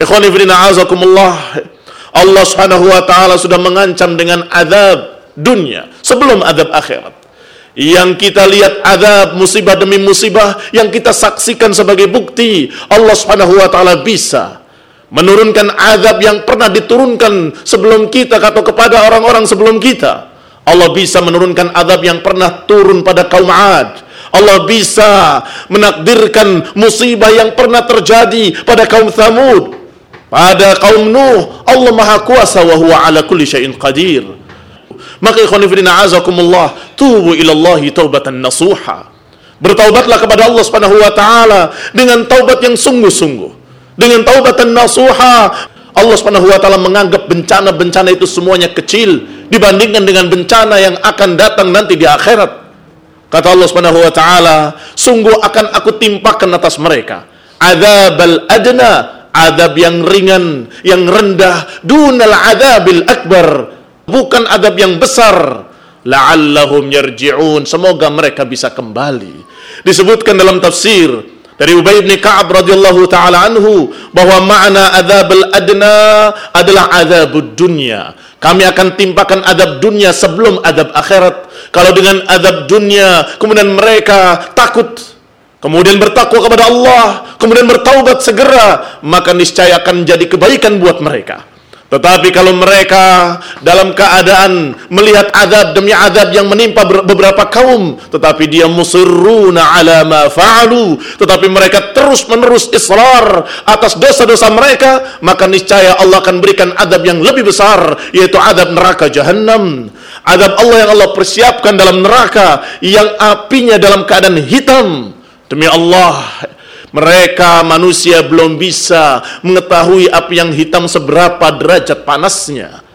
Ikhwani fillah azakumullah, Allah Subhanahu wa taala sudah mengancam dengan azab dunia sebelum azab akhirat. Yang kita lihat azab musibah demi musibah yang kita saksikan sebagai bukti Allah Subhanahu wa taala bisa menurunkan azab yang pernah diturunkan sebelum kita atau kepada orang-orang sebelum kita. Allah bisa menurunkan azab yang pernah turun pada kaum 'Ad. Allah bisa menakdirkan musibah yang pernah terjadi pada kaum Tsamud, pada kaum Nuh. Allah Maha Kuasa wa huwa ala kulli syai'in qadir. Maka ikhwan fillah azakumullah, tubu ilallahi taubatan nasuha. Bertaubatlah kepada Allah Subhanahu wa taala dengan taubat yang sungguh-sungguh, dengan taubatan nasuha. Allah Subhanahu wa taala menganggap bencana-bencana itu semuanya kecil dibandingkan dengan bencana yang akan datang nanti di akhirat. Kata Allah Subhanahu wa taala, sungguh akan aku timpakan atas mereka adzabal adna, azab yang ringan, yang rendah, dunal adzabil akbar, bukan azab yang besar. La'allahum yarji'un, semoga mereka bisa kembali. Disebutkan dalam tafsir dari Ubay bin Ka'ab radhiyallahu taala anhu bahwa makna adzabul adna adalah adzabud dunya. Kami akan timpakan azab dunia sebelum azab akhirat. Kalau dengan azab dunia kemudian mereka takut, kemudian bertakwa kepada Allah, kemudian bertaubat segera, maka niscaya akan jadi kebaikan buat mereka. Tetapi kalau mereka dalam keadaan melihat azab demi azab yang menimpa beberapa kaum, tetapi dia musirruna ala ma fa'alu, tetapi mereka terus-menerus israr atas dosa-dosa mereka, maka niscaya Allah akan berikan azab yang lebih besar, yaitu azab neraka Jahannam. Azab Allah yang Allah persiapkan dalam neraka, yang apinya dalam keadaan hitam. Demi Allah, mereka manusia belum bisa mengetahui api yang hitam seberapa derajat panasnya.